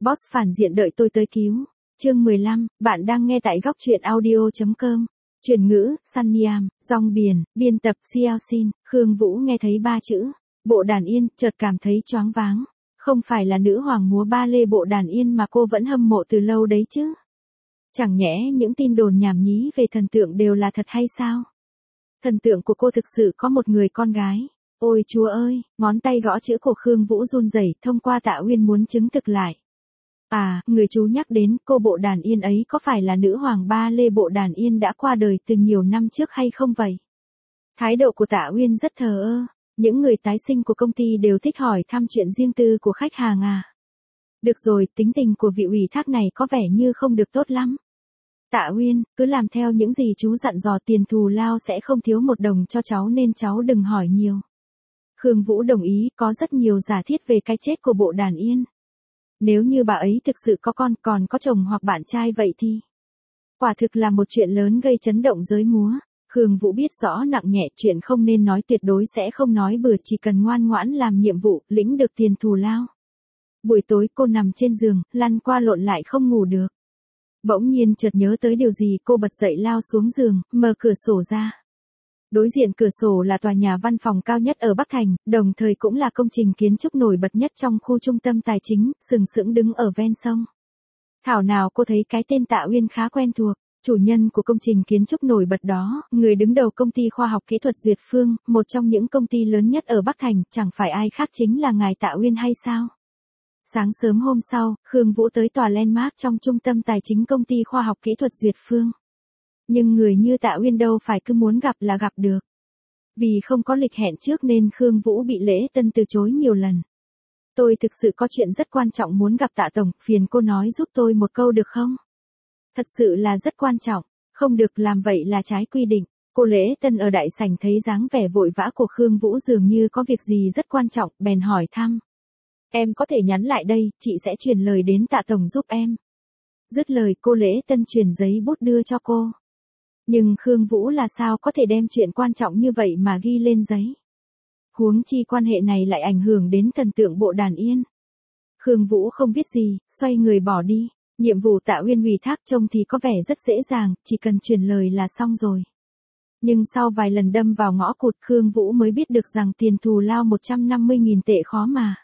Boss phản diện đợi tôi tới cứu. Chương 15, bạn đang nghe tại góc truyện audio.com. Chuyển ngữ, Sunnyam, dòng biển, biên tập, Xiaoxin. Khương Vũ nghe thấy ba chữ bộ đàn yên, chợt cảm thấy choáng váng. Không phải là nữ hoàng múa ba lê bộ đàn yên mà cô vẫn hâm mộ từ lâu đấy chứ? Chẳng nhẽ những tin đồn nhảm nhí về thần tượng đều là thật hay sao? Thần tượng của cô thực sự có một người con gái. Ôi chúa ơi, ngón tay gõ chữ của Khương Vũ run rẩy, thông qua Tạ Uyên muốn chứng thực lại. À, người chú nhắc đến cô bộ đàn yên ấy có phải là nữ hoàng ba lê bộ đàn yên đã qua đời từ nhiều năm trước hay không vậy? Thái độ của Tạ Uyên rất thờ ơ. Những người tái sinh của công ty đều thích hỏi thăm chuyện riêng tư của khách hàng à. Được rồi, tính tình của vị ủy thác này có vẻ như không được tốt lắm. Tạ Uyên, cứ làm theo những gì chú dặn dò, tiền thù lao sẽ không thiếu một đồng cho cháu nên cháu đừng hỏi nhiều. Khương Vũ đồng ý, có rất nhiều giả thiết về cái chết của bộ đàn yên. Nếu như bà ấy thực sự có con, còn có chồng hoặc bạn trai vậy thì quả thực là một chuyện lớn gây chấn động giới múa. Khương Vũ biết rõ nặng nhẹ, chuyện không nên nói tuyệt đối sẽ không nói bừa, chỉ cần ngoan ngoãn làm nhiệm vụ, lĩnh được tiền thù lao. Buổi tối cô nằm trên giường, lăn qua lộn lại không ngủ được. Bỗng nhiên chợt nhớ tới điều gì, cô bật dậy lao xuống giường, mở cửa sổ ra. Đối diện cửa sổ là tòa nhà văn phòng cao nhất ở Bắc Thành, đồng thời cũng là công trình kiến trúc nổi bật nhất trong khu trung tâm tài chính, sừng sững đứng ở ven sông. Thảo nào cô thấy cái tên Tạ Uyên khá quen thuộc. Chủ nhân của công trình kiến trúc nổi bật đó, người đứng đầu công ty khoa học kỹ thuật Duyệt Phương, một trong những công ty lớn nhất ở Bắc Thành, chẳng phải ai khác chính là ngài Tạ Uyên hay sao? Sáng sớm hôm sau, Khương Vũ tới tòa Landmark trong trung tâm tài chính công ty khoa học kỹ thuật Duyệt Phương. Nhưng người như Tạ Uyên đâu phải cứ muốn gặp là gặp được. Vì không có lịch hẹn trước nên Khương Vũ bị lễ tân từ chối nhiều lần. Tôi thực sự có chuyện rất quan trọng muốn gặp Tạ Tổng, phiền cô nói giúp tôi một câu được không? Thật sự là rất quan trọng, không được làm vậy là trái quy định. Cô lễ tân ở đại sảnh thấy dáng vẻ vội vã của Khương Vũ dường như có việc gì rất quan trọng, bèn hỏi thăm. Em có thể nhắn lại đây, chị sẽ truyền lời đến Tạ Tổng giúp em. Dứt lời cô lễ tân truyền giấy bút đưa cho cô. Nhưng Khương Vũ là sao có thể đem chuyện quan trọng như vậy mà ghi lên giấy. Huống chi quan hệ này lại ảnh hưởng đến thần tượng bộ đàn yên. Khương Vũ không viết gì, xoay người bỏ đi. Nhiệm vụ Tạ Uyên ủy thác trông thì có vẻ rất dễ dàng, chỉ cần truyền lời là xong rồi. Nhưng sau vài lần đâm vào ngõ cụt, Khương Vũ mới biết được rằng tiền thù lao 150.000 tệ khó mà.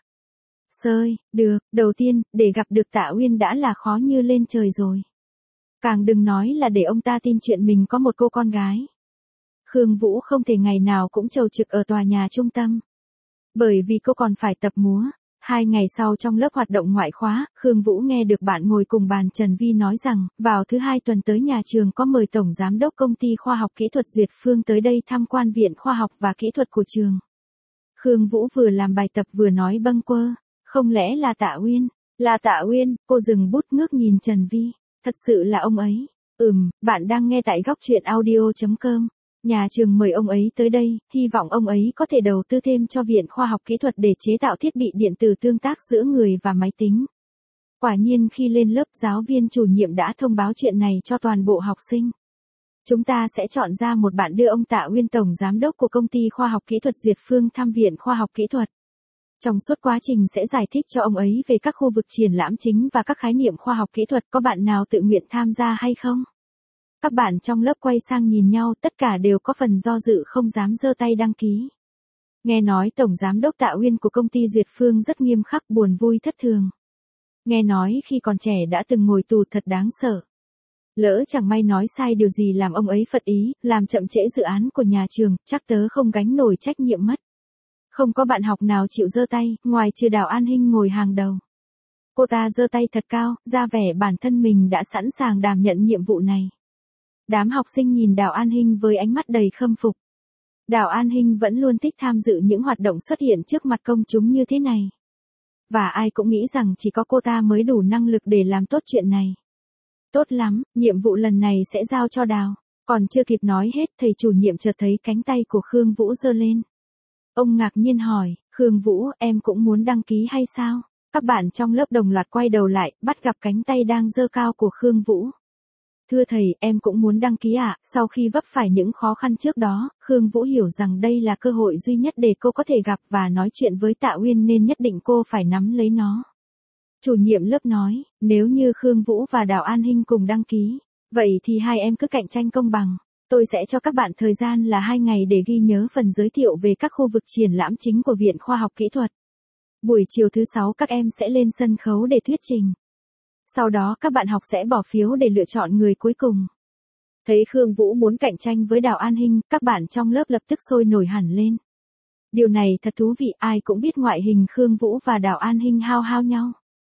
Sơi, được, đầu tiên, để gặp được Tạ Uyên đã là khó như lên trời rồi. Càng đừng nói là để ông ta tin chuyện mình có một cô con gái. Khương Vũ không thể ngày nào cũng chầu trực ở tòa nhà trung tâm. Bởi vì cô còn phải tập múa. 2 ngày sau trong lớp hoạt động ngoại khóa, Khương Vũ nghe được bạn ngồi cùng bàn Trần Vi nói rằng, vào thứ 2 tuần tới nhà trường có mời Tổng Giám đốc Công ty Khoa học Kỹ thuật Duyệt Phương tới đây tham quan Viện Khoa học và Kỹ thuật của trường. Khương Vũ vừa làm bài tập vừa nói bâng quơ, không lẽ là Tạ Uyên? Là Tạ Uyên, cô dừng bút ngước nhìn Trần Vi, thật sự là ông ấy. Bạn đang nghe tại góc truyện audio.com. Nhà trường mời ông ấy tới đây, hy vọng ông ấy có thể đầu tư thêm cho Viện Khoa học Kỹ thuật để chế tạo thiết bị điện tử tương tác giữa người và máy tính. Quả nhiên khi lên lớp, giáo viên chủ nhiệm đã thông báo chuyện này cho toàn bộ học sinh. Chúng ta sẽ chọn ra một bạn đưa ông Tạ Uyên, Tổng Giám đốc của Công ty Khoa học Kỹ thuật Duyệt Phương thăm Viện Khoa học Kỹ thuật. Trong suốt quá trình sẽ giải thích cho ông ấy về các khu vực triển lãm chính và các khái niệm khoa học kỹ thuật. Có bạn nào tự nguyện tham gia hay không? Các bạn trong lớp quay sang nhìn nhau, tất cả đều có phần do dự không dám giơ tay đăng ký. Nghe nói Tổng Giám đốc Tạ Uyên của công ty Duyệt Phương rất nghiêm khắc, buồn vui thất thường. Nghe nói khi còn trẻ đã từng ngồi tù, thật đáng sợ. Lỡ chẳng may nói sai điều gì làm ông ấy phật ý, làm chậm trễ dự án của nhà trường, chắc tớ không gánh nổi trách nhiệm mất. Không có bạn học nào chịu giơ tay, ngoài trừ Đào An Hinh ngồi hàng đầu. Cô ta giơ tay thật cao, ra vẻ bản thân mình đã sẵn sàng đảm nhận nhiệm vụ này. Đám học sinh nhìn Đào An Hinh với ánh mắt đầy khâm phục. Đào An Hinh vẫn luôn thích tham dự những hoạt động xuất hiện trước mặt công chúng như thế này. Và ai cũng nghĩ rằng chỉ có cô ta mới đủ năng lực để làm tốt chuyện này. Tốt lắm, nhiệm vụ lần này sẽ giao cho Đào. Còn chưa kịp nói hết, thầy chủ nhiệm chợt thấy cánh tay của Khương Vũ giơ lên. Ông ngạc nhiên hỏi, Khương Vũ, em cũng muốn đăng ký hay sao? Các bạn trong lớp đồng loạt quay đầu lại, bắt gặp cánh tay đang giơ cao của Khương Vũ. Thưa thầy, em cũng muốn đăng ký ạ. Sau khi vấp phải những khó khăn trước đó, Khương Vũ hiểu rằng đây là cơ hội duy nhất để cô có thể gặp và nói chuyện với Tạ Uyên nên nhất định cô phải nắm lấy nó. Chủ nhiệm lớp nói, nếu như Khương Vũ và Đào An Hinh cùng đăng ký, vậy thì hai em cứ cạnh tranh công bằng. Tôi sẽ cho các bạn thời gian là 2 ngày để ghi nhớ phần giới thiệu về các khu vực triển lãm chính của Viện Khoa học Kỹ thuật. Buổi chiều thứ 6 các em sẽ lên sân khấu để thuyết trình. Sau đó các bạn học sẽ bỏ phiếu để lựa chọn người cuối cùng. Thấy Khương Vũ muốn cạnh tranh với Đào An Hinh, các bạn trong lớp lập tức sôi nổi hẳn lên. Điều này thật thú vị, ai cũng biết ngoại hình Khương Vũ và Đào An Hinh hao hao nhau.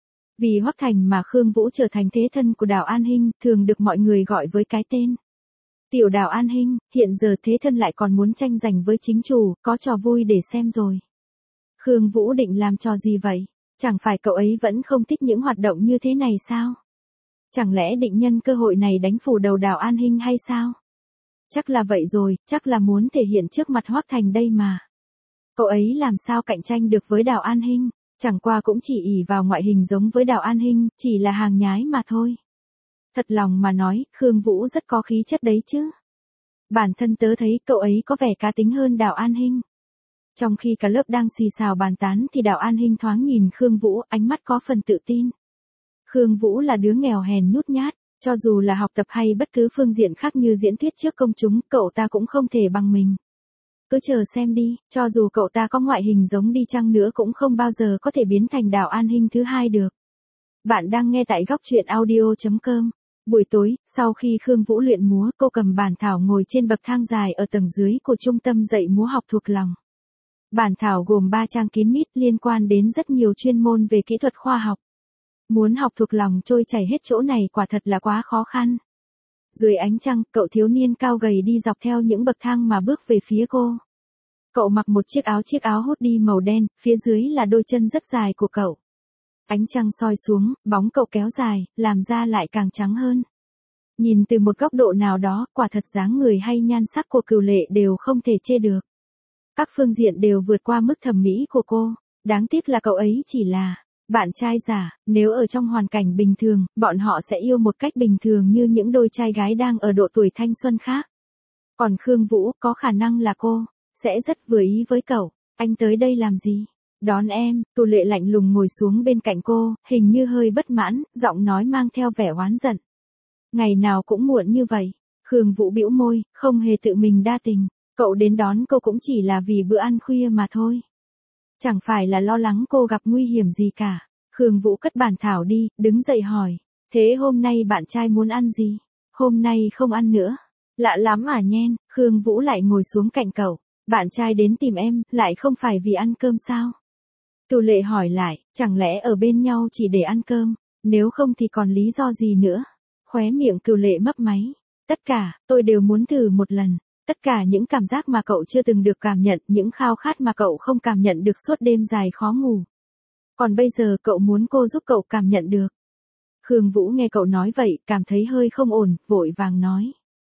Vì Hoắc Thành mà Khương Vũ trở thành thế thân của Đào An Hinh, thường được mọi người gọi với cái tên Tiểu Đào An Hinh, hiện giờ thế thân lại còn muốn tranh giành với chính chủ, có trò vui để xem rồi. Khương Vũ định làm trò gì vậy? Chẳng phải cậu ấy vẫn không thích những hoạt động như thế này sao? Chẳng lẽ định nhân cơ hội này đánh phủ đầu Đào An Hinh hay sao? Chắc là vậy rồi, chắc là muốn thể hiện trước mặt Hoắc Thành đây mà. Cậu ấy làm sao cạnh tranh được với Đào An Hinh, chẳng qua cũng chỉ ỷ vào ngoại hình giống với Đào An Hinh, chỉ là hàng nhái mà thôi. Thật lòng mà nói, Khương Vũ rất có khí chất đấy chứ. Bản thân tớ thấy cậu ấy có vẻ cá tính hơn Đào An Hinh. Trong khi cả lớp đang xì xào bàn tán thì Đào An Hinh thoáng nhìn Khương Vũ, ánh mắt có phần tự tin. Khương Vũ là đứa nghèo hèn nhút nhát, cho dù là học tập hay bất cứ phương diện khác như diễn thuyết trước công chúng, cậu ta cũng không thể bằng mình. Cứ chờ xem đi, cho dù cậu ta có ngoại hình giống đi chăng nữa cũng không bao giờ có thể biến thành Đào An Hinh thứ hai được. Bạn đang nghe tại góc truyện audio.com. Buổi tối, sau khi Khương Vũ luyện múa, cô cầm bản thảo ngồi trên bậc thang dài ở tầng dưới của trung tâm dạy múa học thuộc lòng. Bản thảo gồm 3 trang kín mít liên quan đến rất nhiều chuyên môn về kỹ thuật khoa học. Muốn học thuộc lòng trôi chảy hết chỗ này quả thật là quá khó khăn. Dưới ánh trăng, cậu thiếu niên cao gầy đi dọc theo những bậc thang mà bước về phía cô. Cậu mặc một chiếc áo hoodie màu đen, phía dưới là đôi chân rất dài của cậu. Ánh trăng soi xuống, bóng cậu kéo dài, làm da lại càng trắng hơn. Nhìn từ một góc độ nào đó, quả thật dáng người hay nhan sắc của Cửu Lệ đều không thể chê được. Các phương diện đều vượt qua mức thẩm mỹ của cô. Đáng tiếc là cậu ấy chỉ là bạn trai giả, nếu ở trong hoàn cảnh bình thường, bọn họ sẽ yêu một cách bình thường như những đôi trai gái đang ở độ tuổi thanh xuân khác. Còn Khương Vũ, có khả năng là cô sẽ rất vừa ý với cậu. Anh tới đây làm gì? Đón em. Cửu Lệ lạnh lùng ngồi xuống bên cạnh cô, hình như hơi bất mãn, giọng nói mang theo vẻ oán giận. Ngày nào cũng muộn như vậy. Khương Vũ bĩu môi, không hề tự mình đa tình. Cậu đến đón cô cũng chỉ là vì bữa ăn khuya mà thôi. Chẳng phải là lo lắng cô gặp nguy hiểm gì cả. Khương Vũ cất bản thảo đi, đứng dậy hỏi. Thế hôm nay bạn trai muốn ăn gì? Hôm nay không ăn nữa. Lạ lắm à nhen. Khương Vũ lại ngồi xuống cạnh cậu. Bạn trai đến tìm em, lại không phải vì ăn cơm sao? Cửu Lệ hỏi lại, chẳng lẽ ở bên nhau chỉ để ăn cơm, nếu không thì còn lý do gì nữa? Khóe miệng Cửu Lệ mấp máy. Tất cả, tôi đều muốn thử một lần. Tất cả những cảm giác mà cậu chưa từng được cảm nhận, những khao khát mà cậu không cảm nhận được suốt đêm dài khó ngủ. Còn bây giờ cậu muốn cô giúp cậu cảm nhận được. Khương Vũ nghe cậu nói vậy, cảm thấy hơi không ổn, vội vàng nói.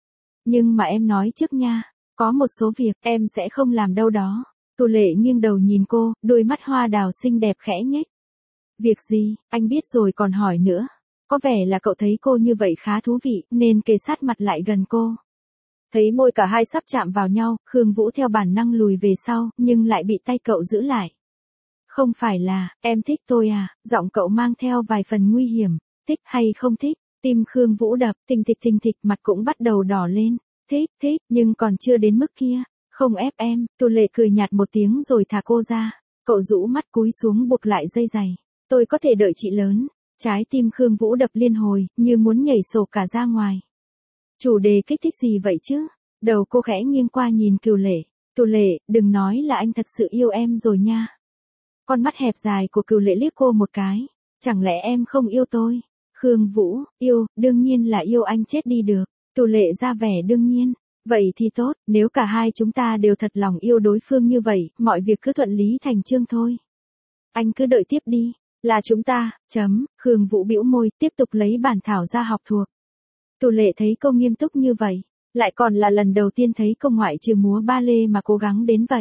Nhưng mà em nói trước nha, có một số việc em sẽ không làm đâu đó. Cửu Lệ nghiêng đầu nhìn cô, đôi mắt hoa đào xinh đẹp khẽ nhếch. Việc gì, anh biết rồi còn hỏi nữa. Có vẻ là cậu thấy cô như vậy khá thú vị, nên kề sát mặt lại gần cô. Thấy môi cả hai sắp chạm vào nhau, Khương Vũ theo bản năng lùi về sau, nhưng lại bị tay cậu giữ lại. Không phải là, em thích tôi à, giọng cậu mang theo vài phần nguy hiểm. Thích hay không thích, tim Khương Vũ đập, thình thịch, mặt cũng bắt đầu đỏ lên. Thích, nhưng còn chưa đến mức kia. Không ép em. Cửu Lệ cười nhạt một tiếng rồi thả cô ra. Cậu rũ mắt cúi xuống buộc lại dây giày. Tôi có thể đợi chị lớn. Trái tim Khương Vũ đập liên hồi, như muốn nhảy sổ cả ra ngoài. Chủ đề kích thích gì vậy chứ? Đầu cô khẽ nghiêng qua nhìn Cửu Lệ. Cửu Lệ, đừng nói là anh thật sự yêu em rồi nha. Con mắt hẹp dài của Cửu Lệ liếc cô một cái. Chẳng lẽ em không yêu tôi? Khương Vũ, yêu, đương nhiên là yêu anh chết đi được. Cửu Lệ ra vẻ đương nhiên. Vậy thì tốt, nếu cả hai chúng ta đều thật lòng yêu đối phương như vậy, mọi việc cứ thuận lý thành chương thôi. Anh cứ đợi tiếp đi, là chúng ta, Khương Vũ bĩu môi, tiếp tục lấy bản thảo ra học thuộc. Cửu Lệ thấy cô nghiêm túc như vậy, lại còn là lần đầu tiên thấy cô ngoại trừ múa ba lê mà cố gắng đến vậy.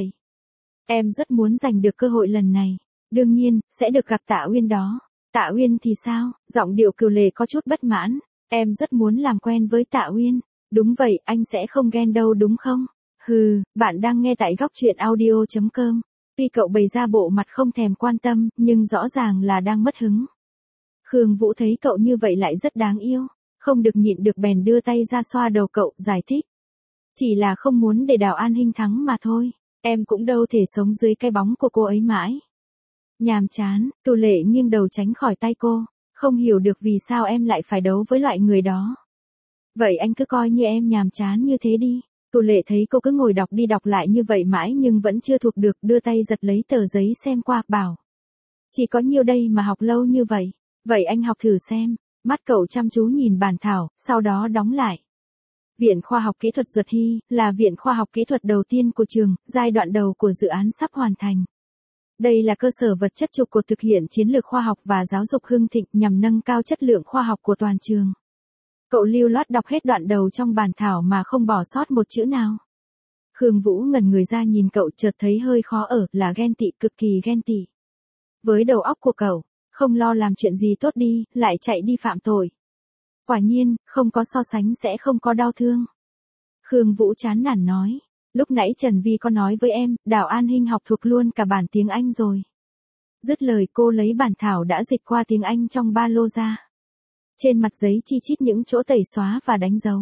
Em rất muốn giành được cơ hội lần này, đương nhiên, sẽ được gặp Tạ Uyên đó. Tạ Uyên thì sao? Giọng điệu Cửu Lệ có chút bất mãn, em rất muốn làm quen với Tạ Uyên. Đúng vậy, anh sẽ không ghen đâu đúng không? Hừ, bạn đang nghe tại góc truyện audio.com. Tuy cậu bày ra bộ mặt không thèm quan tâm, nhưng rõ ràng là đang mất hứng. Khương Vũ thấy cậu như vậy lại rất đáng yêu, không được nhịn được bèn đưa tay ra xoa đầu cậu, giải thích. Chỉ là không muốn để Đào An Hinh thắng mà thôi, em cũng đâu thể sống dưới cái bóng của cô ấy mãi. Nhàm chán, Cửu Lệ nghiêng đầu tránh khỏi tay cô, không hiểu được vì sao em lại phải đấu với loại người đó. Vậy anh cứ coi như em nhàm chán như thế đi. Cửu Lệ thấy cô cứ ngồi đọc đi đọc lại như vậy mãi nhưng vẫn chưa thuộc được, đưa tay giật lấy tờ giấy xem qua, bảo. Chỉ có nhiêu đây mà học lâu như vậy. Vậy anh học thử xem. Mắt cậu chăm chú nhìn bản thảo, sau đó đóng lại. Viện Khoa học Kỹ thuật Duật Hy là viện khoa học kỹ thuật đầu tiên của trường, giai đoạn đầu của dự án sắp hoàn thành. Đây là cơ sở vật chất trụ cột thực hiện chiến lược khoa học và giáo dục hưng thịnh nhằm nâng cao chất lượng khoa học của toàn trường. Cậu lưu loát đọc hết đoạn đầu trong bản thảo mà không bỏ sót một chữ nào. Khương Vũ ngẩn người ra nhìn cậu, chợt thấy hơi khó ở, là ghen tị, cực kỳ ghen tị. Với đầu óc của cậu, không lo làm chuyện gì tốt đi, lại chạy đi phạm tội. Quả nhiên, không có so sánh sẽ không có đau thương. Khương Vũ chán nản nói, lúc nãy Trần Vi có nói với em, Đào An Hinh học thuộc luôn cả bản tiếng Anh rồi. Dứt lời cô lấy bản thảo đã dịch qua tiếng Anh trong ba lô ra. Trên mặt giấy chi chít những chỗ tẩy xóa và đánh dấu.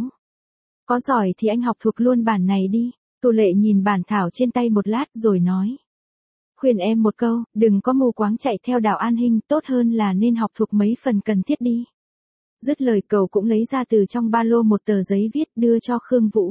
Có giỏi thì anh học thuộc luôn bản này đi. Cửu Lệ nhìn bản thảo trên tay một lát rồi nói. Khuyên em một câu, đừng có mù quáng chạy theo Đào An Hinh, tốt hơn là nên học thuộc mấy phần cần thiết đi. Dứt lời cậu cũng lấy ra từ trong ba lô một tờ giấy viết đưa cho Khương Vũ.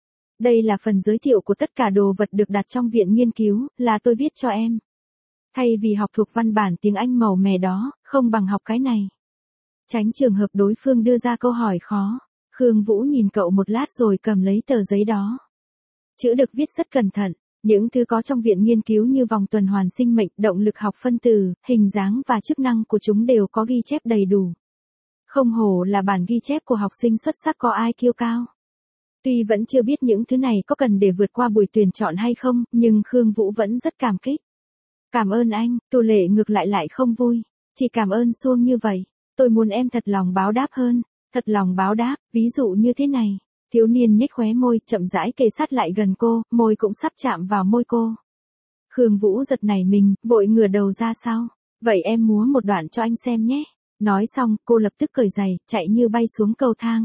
Đây là phần giới thiệu của tất cả đồ vật được đặt trong viện nghiên cứu, là tôi viết cho em. Thay vì học thuộc văn bản tiếng Anh màu mè đó, không bằng học cái này. Tránh trường hợp đối phương đưa ra câu hỏi khó, Khương Vũ nhìn cậu một lát rồi cầm lấy tờ giấy đó. Chữ được viết rất cẩn thận, những thứ có trong viện nghiên cứu như vòng tuần hoàn sinh mệnh, động lực học phân tử, hình dáng và chức năng của chúng đều có ghi chép đầy đủ. Không hổ là bản ghi chép của học sinh xuất sắc có IQ cao. Tuy vẫn chưa biết những thứ này có cần để vượt qua buổi tuyển chọn hay không, nhưng Khương Vũ vẫn rất cảm kích. Cảm ơn anh, Cửu Lệ ngược lại không vui. Chỉ cảm ơn suông như vậy. Tôi muốn em thật lòng báo đáp hơn. Thật lòng báo đáp, ví dụ như thế này. Thiếu niên nhếch khóe môi, chậm rãi kề sát lại gần cô, môi cũng sắp chạm vào môi cô. Khương Vũ giật nảy mình, vội ngửa đầu ra sau. Vậy em múa một đoạn cho anh xem nhé. Nói xong, cô lập tức cởi giày, chạy như bay xuống cầu thang.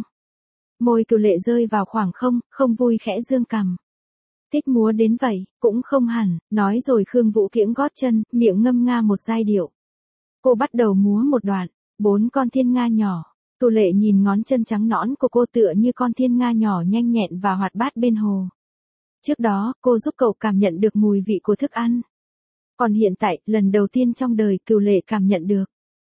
Môi Cửu Lệ rơi vào khoảng không vui khẽ dương cằm. Thích múa đến vậy, cũng không hẳn, nói rồi Khương Vũ kiễng gót chân, miệng ngâm nga một giai điệu. Cô bắt đầu múa một đoạn, 4 con thiên nga nhỏ. Cửu Lệ nhìn ngón chân trắng nõn của cô tựa như con thiên nga nhỏ nhanh nhẹn và hoạt bát bên hồ. Trước đó, cô giúp cậu cảm nhận được mùi vị của thức ăn. Còn hiện tại, lần đầu tiên trong đời Cửu Lệ cảm nhận được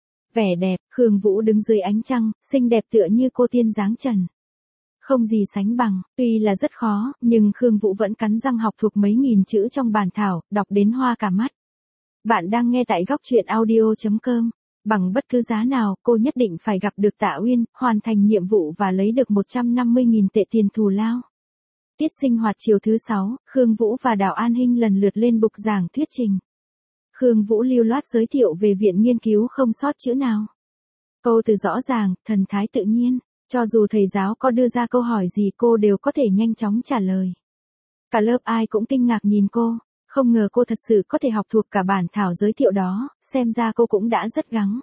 vẻ đẹp. Khương Vũ đứng dưới ánh trăng, xinh đẹp tựa như cô tiên dáng trần. Không gì sánh bằng, tuy là rất khó, nhưng Khương Vũ vẫn cắn răng học thuộc mấy nghìn chữ trong bản thảo, đọc đến hoa cả mắt. Bạn đang nghe tại góc truyện audio.com. Bằng bất cứ giá nào, cô nhất định phải gặp được Tạ Uyên, hoàn thành nhiệm vụ và lấy được 150.000 tệ tiền thù lao. Tiết sinh hoạt chiều thứ 6, Khương Vũ và Đào An Hinh lần lượt lên bục giảng thuyết trình. Khương Vũ lưu loát giới thiệu về viện nghiên cứu không sót chữ nào. Câu từ rõ ràng, thần thái tự nhiên, cho dù thầy giáo có đưa ra câu hỏi gì cô đều có thể nhanh chóng trả lời. Cả lớp ai cũng kinh ngạc nhìn cô, không ngờ cô thật sự có thể học thuộc cả bản thảo giới thiệu đó, xem ra cô cũng đã rất gắng.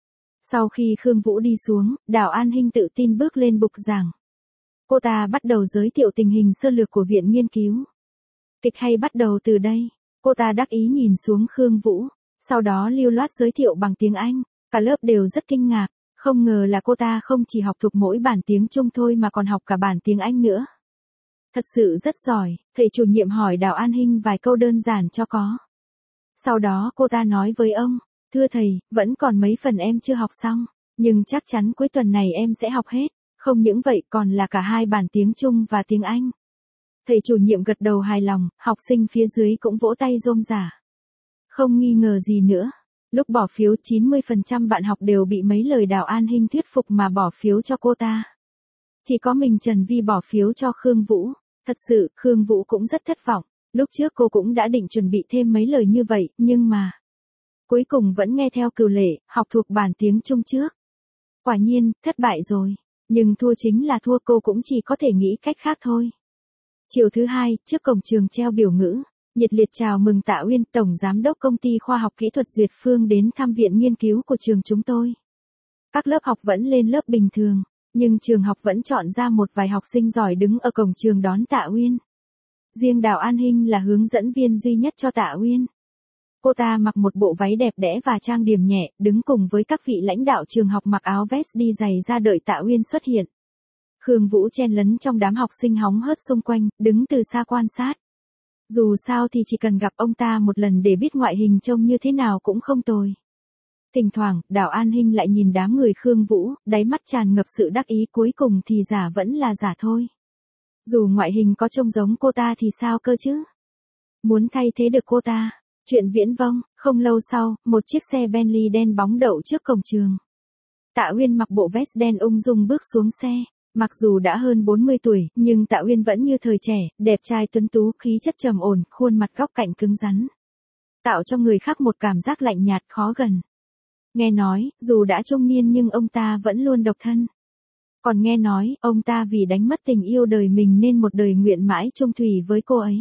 Sau khi Khương Vũ đi xuống, Đào An Hinh tự tin bước lên bục giảng. Cô ta bắt đầu giới thiệu tình hình sơ lược của viện nghiên cứu. Kịch hay bắt đầu từ đây. Cô ta đắc ý nhìn xuống Khương Vũ, sau đó lưu loát giới thiệu bằng tiếng Anh. Cả lớp đều rất kinh ngạc, không ngờ là cô ta không chỉ học thuộc mỗi bản tiếng Trung thôi mà còn học cả bản tiếng Anh nữa. Thật sự rất giỏi, thầy chủ nhiệm hỏi Đào An Hinh vài câu đơn giản cho có. Sau đó cô ta nói với ông, thưa thầy, vẫn còn mấy phần em chưa học xong, nhưng chắc chắn cuối tuần này em sẽ học hết, không những vậy còn là cả 2 bản tiếng Trung và tiếng Anh. Thầy chủ nhiệm gật đầu hài lòng, học sinh phía dưới cũng vỗ tay rôm rả. Không nghi ngờ gì nữa. Lúc bỏ phiếu 90% bạn học đều bị mấy lời Đào An Hinh thuyết phục mà bỏ phiếu cho cô ta. Chỉ có mình Trần Vi bỏ phiếu cho Khương Vũ. Thật sự, Khương Vũ cũng rất thất vọng. Lúc trước cô cũng đã định chuẩn bị thêm mấy lời như vậy, nhưng mà cuối cùng vẫn nghe theo Cửu Lệ, học thuộc bản tiếng Trung trước. Quả nhiên, thất bại rồi. Nhưng thua chính là thua, cô cũng chỉ có thể nghĩ cách khác thôi. Chiều thứ 2, trước cổng trường treo biểu ngữ, nhiệt liệt chào mừng Tạ Uyên, Tổng Giám đốc Công ty Khoa học Kỹ thuật Duyệt Phương đến thăm viện nghiên cứu của trường chúng tôi. Các lớp học vẫn lên lớp bình thường, nhưng trường học vẫn chọn ra một vài học sinh giỏi đứng ở cổng trường đón Tạ Uyên. Riêng Đào An Hinh là hướng dẫn viên duy nhất cho Tạ Uyên. Cô ta mặc một bộ váy đẹp đẽ và trang điểm nhẹ, đứng cùng với các vị lãnh đạo trường học mặc áo vest đi giày ra đợi Tạ Uyên xuất hiện. Khương Vũ chen lấn trong đám học sinh hóng hớt xung quanh, đứng từ xa quan sát. Dù sao thì chỉ cần gặp ông ta một lần để biết ngoại hình trông như thế nào cũng không tồi. Thỉnh thoảng, Đào An Hinh lại nhìn đám người Khương Vũ, đáy mắt tràn ngập sự đắc ý, cuối cùng thì giả vẫn là giả thôi. Dù ngoại hình có trông giống cô ta thì sao cơ chứ? Muốn thay thế được cô ta. Chuyện viễn vông, không lâu sau, một chiếc xe Bentley đen bóng đậu trước cổng trường. Tạ Uyên mặc bộ vest đen ung dung bước xuống xe. Mặc dù đã hơn 40 tuổi, nhưng Tạ Uyên vẫn như thời trẻ, đẹp trai tuấn tú, khí chất trầm ổn, khuôn mặt góc cạnh cứng rắn. Tạo cho người khác một cảm giác lạnh nhạt khó gần. Nghe nói, dù đã trung niên nhưng ông ta vẫn luôn độc thân. Còn nghe nói, ông ta vì đánh mất tình yêu đời mình nên một đời nguyện mãi chung thủy với cô ấy.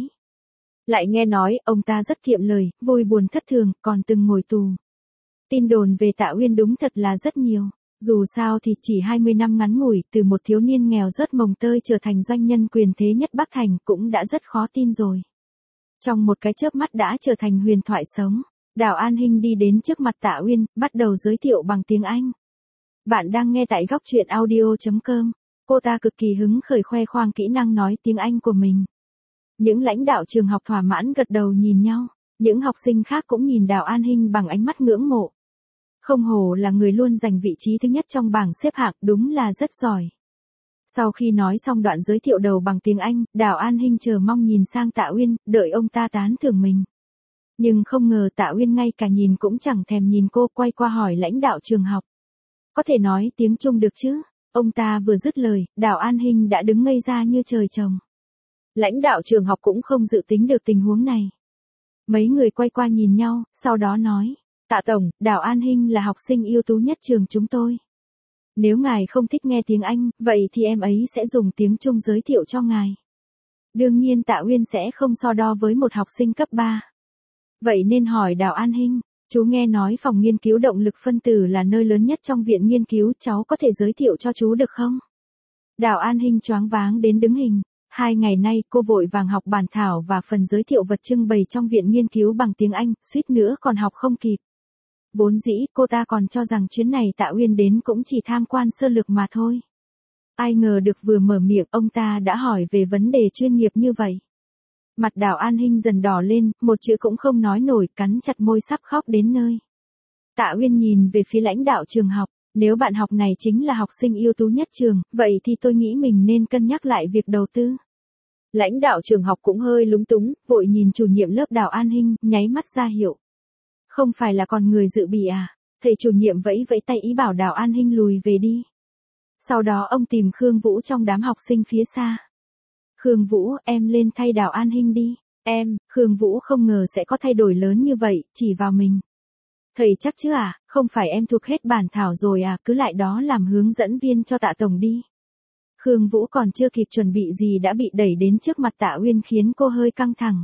Lại nghe nói, ông ta rất kiệm lời, vui buồn thất thường, còn từng ngồi tù. Tin đồn về Tạ Uyên đúng thật là rất nhiều. Dù sao thì chỉ 20 năm ngắn ngủi, từ một thiếu niên nghèo rớt mồng tơi trở thành doanh nhân quyền thế nhất Bắc Thành cũng đã rất khó tin rồi. Trong một cái chớp mắt đã trở thành huyền thoại sống. Đào An Hinh đi đến trước mặt Tạ Uyên, bắt đầu giới thiệu bằng tiếng Anh. Bạn đang nghe tại góc truyện audio.com. Cô ta cực kỳ hứng khởi khoe khoang kỹ năng nói tiếng Anh của mình. Những lãnh đạo trường học thỏa mãn gật đầu nhìn nhau. Những học sinh khác cũng nhìn Đào An Hinh bằng ánh mắt ngưỡng mộ. Không hổ là người luôn giành vị trí thứ nhất trong bảng xếp hạng, đúng là rất giỏi. Sau khi nói xong đoạn giới thiệu đầu bằng tiếng Anh, Đào An Hinh chờ mong nhìn sang Tạ Uyên, đợi ông ta tán thưởng mình. Nhưng không ngờ Tạ Uyên ngay cả nhìn cũng chẳng thèm nhìn cô, quay qua hỏi lãnh đạo trường học. Có thể nói tiếng Trung được chứ? Ông ta vừa dứt lời, Đào An Hinh đã đứng ngây ra như trời trồng. Lãnh đạo trường học cũng không dự tính được tình huống này. Mấy người quay qua nhìn nhau, sau đó nói. Tạ Tổng, Đào An Hinh là học sinh ưu tú nhất trường chúng tôi. Nếu ngài không thích nghe tiếng Anh, vậy thì em ấy sẽ dùng tiếng Trung giới thiệu cho ngài. Đương nhiên Tạ Uyên sẽ không so đo với một học sinh cấp 3. Vậy nên hỏi Đào An Hinh, chú nghe nói phòng nghiên cứu động lực phân tử là nơi lớn nhất trong viện nghiên cứu, cháu có thể giới thiệu cho chú được không? Đào An Hinh choáng váng đến đứng hình. 2 ngày nay cô vội vàng học bản thảo và phần giới thiệu vật trưng bày trong viện nghiên cứu bằng tiếng Anh, suýt nữa còn học không kịp. Vốn dĩ cô ta còn cho rằng chuyến này Tạ Uyên đến cũng chỉ tham quan sơ lược mà thôi. Ai ngờ được vừa mở miệng ông ta đã hỏi về vấn đề chuyên nghiệp như vậy. Mặt Đào An Hinh dần đỏ lên, một chữ cũng không nói nổi, cắn chặt môi sắp khóc đến nơi. Tạ Uyên nhìn về phía lãnh đạo trường học, nếu bạn học này chính là học sinh ưu tú nhất trường, vậy thì tôi nghĩ mình nên cân nhắc lại việc đầu tư. Lãnh đạo trường học cũng hơi lúng túng, vội nhìn chủ nhiệm lớp Đào An Hinh, nháy mắt ra hiệu. Không phải là còn người dự bị à? Thầy chủ nhiệm vẫy vẫy tay ý bảo Đào An Hinh lùi về đi. Sau đó ông tìm Khương Vũ trong đám học sinh phía xa. Khương Vũ, em lên thay Đào An Hinh đi. Em, Khương Vũ không ngờ sẽ có thay đổi lớn như vậy, chỉ vào mình. Thầy chắc chứ à, không phải em thuộc hết bản thảo rồi à, cứ lại đó làm hướng dẫn viên cho Tạ Tổng đi. Khương Vũ còn chưa kịp chuẩn bị gì đã bị đẩy đến trước mặt Tạ Uyên khiến cô hơi căng thẳng.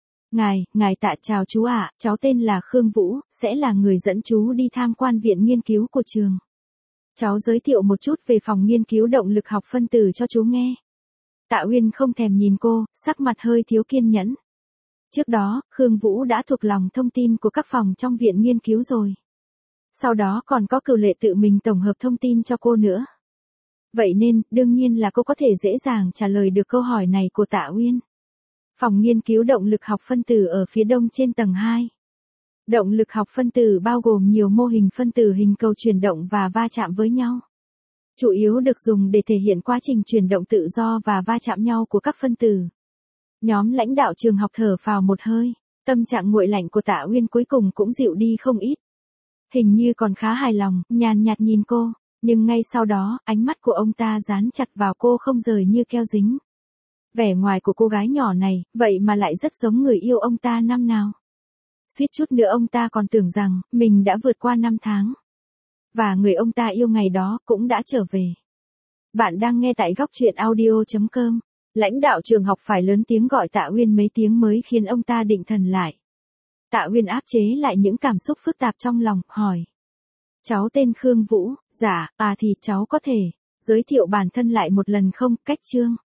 Ngài Tạ chào chú ạ, cháu tên là Khương Vũ, sẽ là người dẫn chú đi tham quan viện nghiên cứu của trường. Cháu giới thiệu một chút về phòng nghiên cứu động lực học phân tử cho chú nghe. Tạ Uyên không thèm nhìn cô, sắc mặt hơi thiếu kiên nhẫn. Trước đó, Khương Vũ đã thuộc lòng thông tin của các phòng trong viện nghiên cứu rồi. Sau đó còn có Cửu Lệ tự mình tổng hợp thông tin cho cô nữa. Vậy nên, đương nhiên là cô có thể dễ dàng trả lời được câu hỏi này của Tạ Uyên. Phòng nghiên cứu động lực học phân tử ở phía đông trên tầng 2. Động lực học phân tử bao gồm nhiều mô hình phân tử hình cầu chuyển động và va chạm với nhau. Chủ yếu được dùng để thể hiện quá trình chuyển động tự do và va chạm nhau của các phân tử. Nhóm lãnh đạo trường học thở phào một hơi, tâm trạng nguội lạnh của Tạ Uyên cuối cùng cũng dịu đi không ít. Hình như còn khá hài lòng, nhàn nhạt nhìn cô, nhưng ngay sau đó, ánh mắt của ông ta dán chặt vào cô không rời như keo dính. Vẻ ngoài của cô gái nhỏ này, vậy mà lại rất giống người yêu ông ta năm nào. Suýt chút nữa ông ta còn tưởng rằng, mình đã vượt qua 5 tháng. Và người ông ta yêu ngày đó cũng đã trở về. Bạn đang nghe tại góc truyện audio.com. Lãnh đạo trường học phải lớn tiếng gọi Tạ Uyên mấy tiếng mới khiến ông ta định thần lại. Tạ Uyên áp chế lại những cảm xúc phức tạp trong lòng, hỏi. Cháu tên Khương Vũ, dạ, thì cháu có thể giới thiệu bản thân lại một lần không? Cách chương.